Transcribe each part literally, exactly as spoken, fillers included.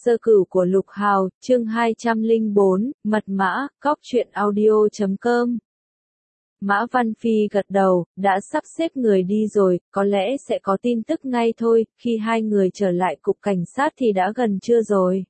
Sơ cửu của Lục Hào, chương hai trăm lẻ bốn, mật mã, cóc truyện audio chấm com. Mã Văn Phi gật đầu, đã sắp xếp người đi rồi, có lẽ sẽ có tin tức ngay thôi, khi hai người trở lại cục cảnh sát thì đã gần trưa rồi.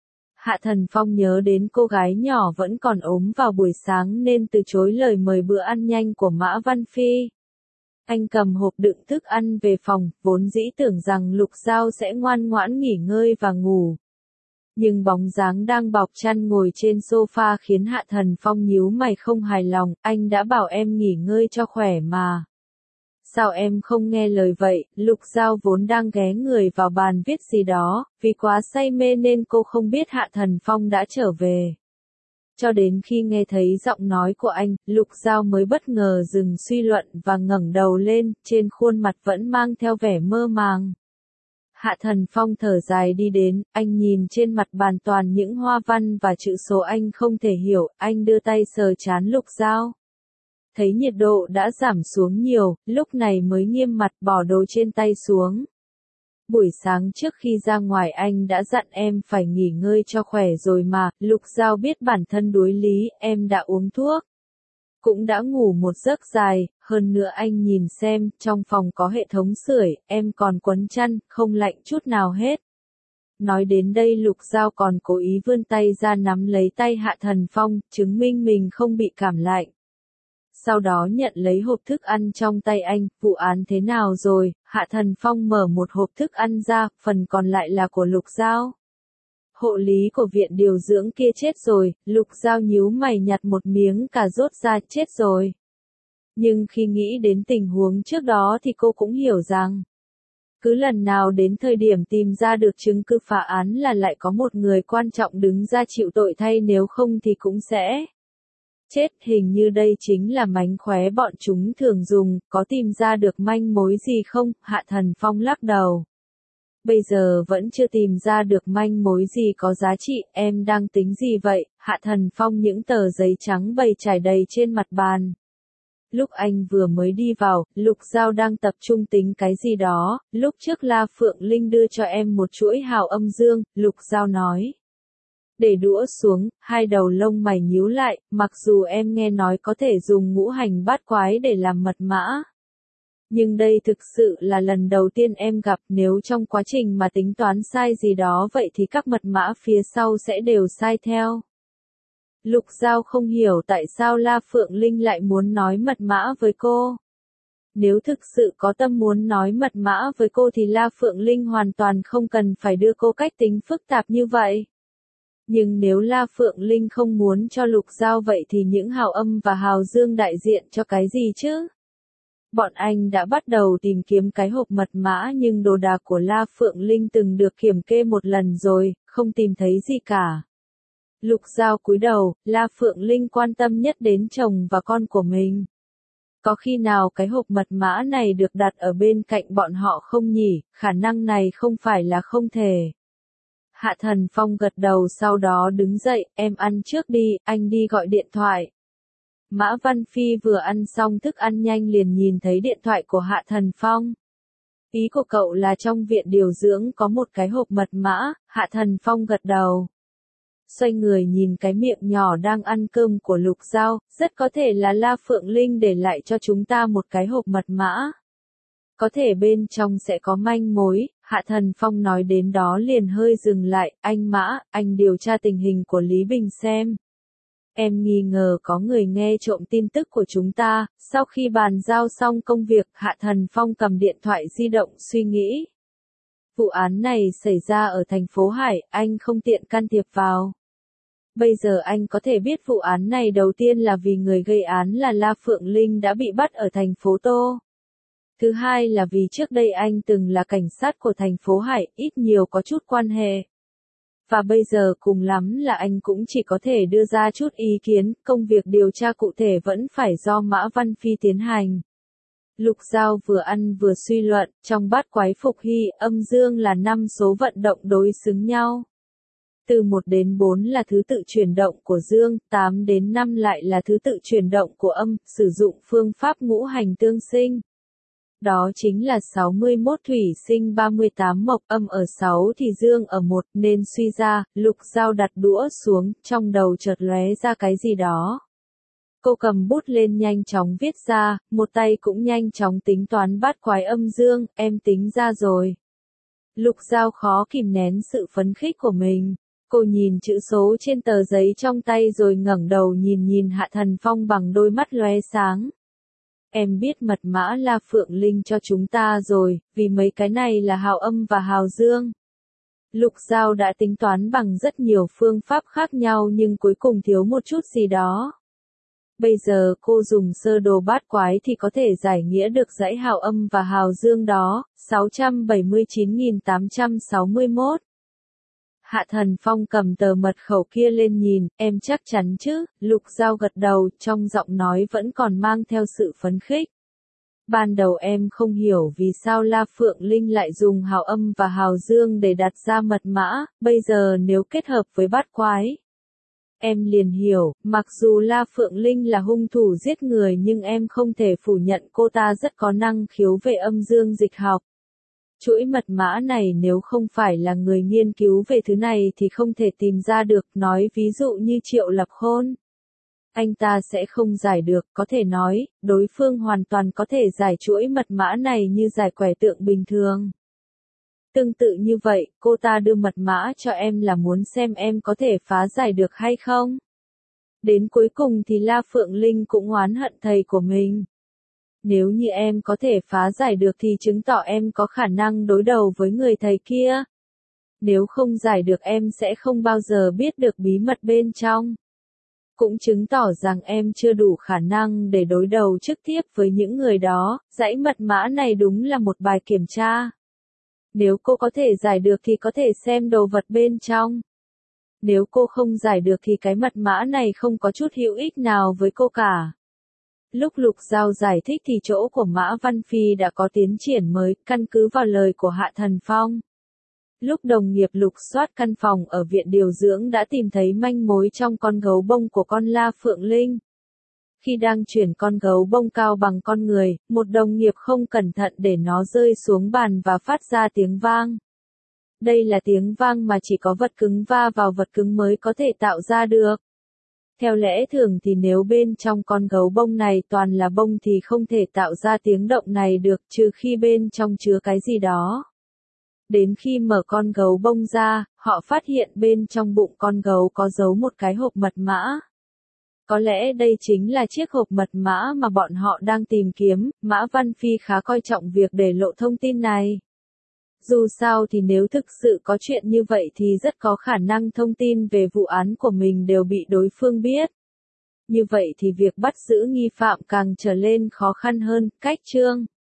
Hạ Thần Phong nhớ đến cô gái nhỏ vẫn còn ốm vào buổi sáng nên từ chối lời mời bữa ăn nhanh của Mã Văn Phi. Anh cầm hộp đựng thức ăn về phòng, vốn dĩ tưởng rằng Lục Giao sẽ ngoan ngoãn nghỉ ngơi và ngủ. Nhưng bóng dáng đang bọc chăn ngồi trên sofa khiến Hạ Thần Phong nhíu mày không hài lòng, anh đã bảo em nghỉ ngơi cho khỏe mà. Sao em không nghe lời vậy? Lục Giao vốn đang ghé người vào bàn viết gì đó, vì quá say mê nên cô không biết Hạ Thần Phong đã trở về. Cho đến khi nghe thấy giọng nói của anh, Lục Giao mới bất ngờ dừng suy luận và ngẩng đầu lên, trên khuôn mặt vẫn mang theo vẻ mơ màng. Hạ Thần Phong thở dài đi đến, anh nhìn trên mặt bàn toàn những hoa văn và chữ số anh không thể hiểu, anh đưa tay sờ trán Lục Giao. Thấy nhiệt độ đã giảm xuống nhiều, lúc này mới nghiêm mặt bỏ đồ trên tay xuống. Buổi sáng trước khi ra ngoài anh đã dặn em phải nghỉ ngơi cho khỏe rồi mà, Lục Giao biết bản thân đối lý, em đã uống thuốc. Cũng đã ngủ một giấc dài, hơn nữa anh nhìn xem, trong phòng có hệ thống sưởi, em còn quấn chăn, không lạnh chút nào hết. Nói đến đây Lục Giao còn cố ý vươn tay ra nắm lấy tay Hạ Thần Phong, chứng minh mình không bị cảm lạnh. Sau đó nhận lấy hộp thức ăn trong tay anh, vụ án thế nào rồi? Hạ Thần Phong mở một hộp thức ăn ra, phần còn lại là của Lục Giao. Hộ lý của viện điều dưỡng kia chết rồi, Lục Giao nhíu mày nhặt một miếng cà rốt ra, chết rồi. Nhưng khi nghĩ đến tình huống trước đó thì cô cũng hiểu rằng, cứ lần nào đến thời điểm tìm ra được chứng cứ phá án là lại có một người quan trọng đứng ra chịu tội thay, nếu không thì cũng sẽ chết. Hình như đây chính là mánh khóe bọn chúng thường dùng, có tìm ra được manh mối gì không? Hạ Thần Phong lắc đầu. Bây giờ vẫn chưa tìm ra được manh mối gì có giá trị, em đang tính gì vậy? Hạ Thần Phong những tờ giấy trắng bày trải đầy trên mặt bàn. Lúc anh vừa mới đi vào, Lục Giao đang tập trung tính cái gì đó, lúc trước La Phượng Linh đưa cho em một chuỗi hào âm dương, Lục Giao nói. Để đũa xuống, hai đầu lông mày nhíu lại, mặc dù em nghe nói có thể dùng ngũ hành bát quái để làm mật mã. Nhưng đây thực sự là lần đầu tiên em gặp, nếu trong quá trình mà tính toán sai gì đó vậy thì các mật mã phía sau sẽ đều sai theo. Lục Giao không hiểu tại sao La Phượng Linh lại muốn nói mật mã với cô. Nếu thực sự có tâm muốn nói mật mã với cô thì La Phượng Linh hoàn toàn không cần phải đưa cô cách tính phức tạp như vậy. Nhưng nếu La Phượng Linh không muốn cho Lục Giao vậy thì những hào âm và hào dương đại diện cho cái gì chứ? Bọn anh đã bắt đầu tìm kiếm cái hộp mật mã nhưng đồ đạc của La Phượng Linh từng được kiểm kê một lần rồi, không tìm thấy gì cả. Lục Giao cúi đầu, La Phượng Linh quan tâm nhất đến chồng và con của mình. Có khi nào cái hộp mật mã này được đặt ở bên cạnh bọn họ không nhỉ? Khả năng này không phải là không thể. Hạ Thần Phong gật đầu sau đó đứng dậy, em ăn trước đi, anh đi gọi điện thoại. Mã Văn Phi vừa ăn xong thức ăn nhanh liền nhìn thấy điện thoại của Hạ Thần Phong. Ý của cậu là trong viện điều dưỡng có một cái hộp mật mã, Hạ Thần Phong gật đầu. Xoay người nhìn cái miệng nhỏ đang ăn cơm của Lục Giao, rất có thể là La Phượng Linh để lại cho chúng ta một cái hộp mật mã. Có thể bên trong sẽ có manh mối, Hạ Thần Phong nói đến đó liền hơi dừng lại, anh Mã, anh điều tra tình hình của Lý Bình xem. Em nghi ngờ có người nghe trộm tin tức của chúng ta, sau khi bàn giao xong công việc, Hạ Thần Phong cầm điện thoại di động suy nghĩ. Vụ án này xảy ra ở thành phố Hải, anh không tiện can thiệp vào. Bây giờ anh có thể biết vụ án này đầu tiên là vì người gây án là La Phượng Linh đã bị bắt ở thành phố Tô. Thứ hai là vì trước đây anh từng là cảnh sát của thành phố Hải, ít nhiều có chút quan hệ. Và bây giờ cùng lắm là anh cũng chỉ có thể đưa ra chút ý kiến, công việc điều tra cụ thể vẫn phải do Mã Văn Phi tiến hành. Lục Giao vừa ăn vừa suy luận, trong bát quái phục hy, âm dương là năm số vận động đối xứng nhau. Từ một đến bốn là thứ tự chuyển động của dương, tám đến năm lại là thứ tự chuyển động của âm, sử dụng phương pháp ngũ hành tương sinh. Đó chính là sáu mươi mốt thủy sinh ba mươi tám mộc, âm ở sáu thì dương ở một, nên suy ra, Lục Giao đặt đũa xuống, trong đầu chợt lóe ra cái gì đó. Cô cầm bút lên nhanh chóng viết ra, một tay cũng nhanh chóng tính toán bát quái âm dương, em tính ra rồi. Lục Giao khó kìm nén sự phấn khích của mình. Cô nhìn chữ số trên tờ giấy trong tay rồi ngẩng đầu nhìn nhìn Hạ Thần Phong bằng đôi mắt lóe sáng. Em biết mật mã La Phượng Linh cho chúng ta rồi, vì mấy cái này là hào âm và hào dương. Lục Giao đã tính toán bằng rất nhiều phương pháp khác nhau nhưng cuối cùng thiếu một chút gì đó. Bây giờ cô dùng sơ đồ bát quái thì có thể giải nghĩa được dãy hào âm và hào dương đó, sáu trăm bảy mươi chín nghìn tám trăm sáu mươi mốt. Hạ Thần Phong cầm tờ mật khẩu kia lên nhìn, em chắc chắn chứ, Lục Giao gật đầu, trong giọng nói vẫn còn mang theo sự phấn khích. Ban đầu em không hiểu vì sao La Phượng Linh lại dùng hào âm và hào dương để đặt ra mật mã, bây giờ nếu kết hợp với bát quái. Em liền hiểu, mặc dù La Phượng Linh là hung thủ giết người nhưng em không thể phủ nhận cô ta rất có năng khiếu về âm dương dịch học. Chuỗi mật mã này nếu không phải là người nghiên cứu về thứ này thì không thể tìm ra được, nói ví dụ như Triệu Lập Khôn. Anh ta sẽ không giải được, có thể nói, đối phương hoàn toàn có thể giải chuỗi mật mã này như giải quẻ tượng bình thường. Tương tự như vậy, cô ta đưa mật mã cho em là muốn xem em có thể phá giải được hay không. Đến cuối cùng thì La Phượng Linh cũng oán hận thầy của mình. Nếu như em có thể phá giải được thì chứng tỏ em có khả năng đối đầu với người thầy kia. Nếu không giải được em sẽ không bao giờ biết được bí mật bên trong. Cũng chứng tỏ rằng em chưa đủ khả năng để đối đầu trực tiếp với những người đó, dãy mật mã này đúng là một bài kiểm tra. Nếu cô có thể giải được thì có thể xem đồ vật bên trong. Nếu cô không giải được thì cái mật mã này không có chút hữu ích nào với cô cả. Lúc Lục Giao giải thích thì chỗ của Mã Văn Phi đã có tiến triển mới, căn cứ vào lời của Hạ Thần Phong. Lúc đồng nghiệp lục soát căn phòng ở viện điều dưỡng đã tìm thấy manh mối trong con gấu bông của con La Phượng Linh. Khi đang chuyển con gấu bông cao bằng con người, một đồng nghiệp không cẩn thận để nó rơi xuống bàn và phát ra tiếng vang. Đây là tiếng vang mà chỉ có vật cứng va vào vật cứng mới có thể tạo ra được. Theo lẽ thường thì nếu bên trong con gấu bông này toàn là bông thì không thể tạo ra tiếng động này được, trừ khi bên trong chứa cái gì đó. Đến khi mở con gấu bông ra, họ phát hiện bên trong bụng con gấu có giấu một cái hộp mật mã. Có lẽ đây chính là chiếc hộp mật mã mà bọn họ đang tìm kiếm, Mã Văn Phi khá coi trọng việc để lộ thông tin này. Dù sao thì nếu thực sự có chuyện như vậy thì rất có khả năng thông tin về vụ án của mình đều bị đối phương biết. Như vậy thì việc bắt giữ nghi phạm càng trở lên khó khăn hơn, cách chương.